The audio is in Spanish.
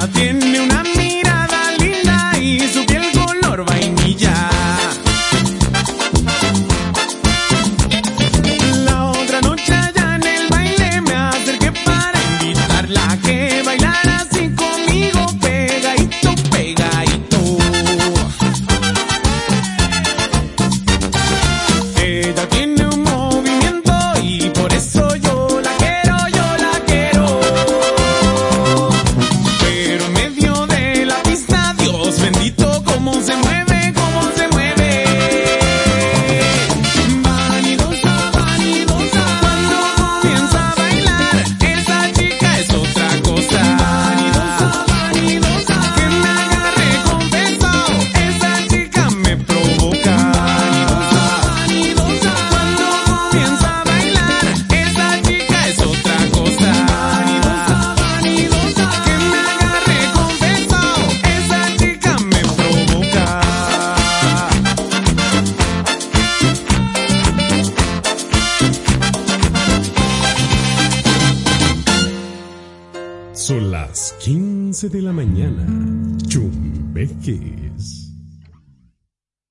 tiene una mirada linda y su piel color vainilla. La otra noche allá en el baile me acerqué para invitarla a que bailara así conmigo, pegadito, pegadito. Ella tiene un movimiento y por eso yo la quiero, yo la quiero. Pero en medio de la pista, Dios bendito, cómo se mueve, cómo se mueve. Vanidosa, vanidosa, cuando comienza a bailar, esa chica es otra cosa. Vanidosa, vanidosa, que me agarre confesado, esa chica me provoca. Vanidosa, cuando comienza a bailar, esa chica es otra cosa. Vanidosa, vanidosa, que me agarre confesado, esa chica me provoca. Son las 15 de la mañana. Chumbeques.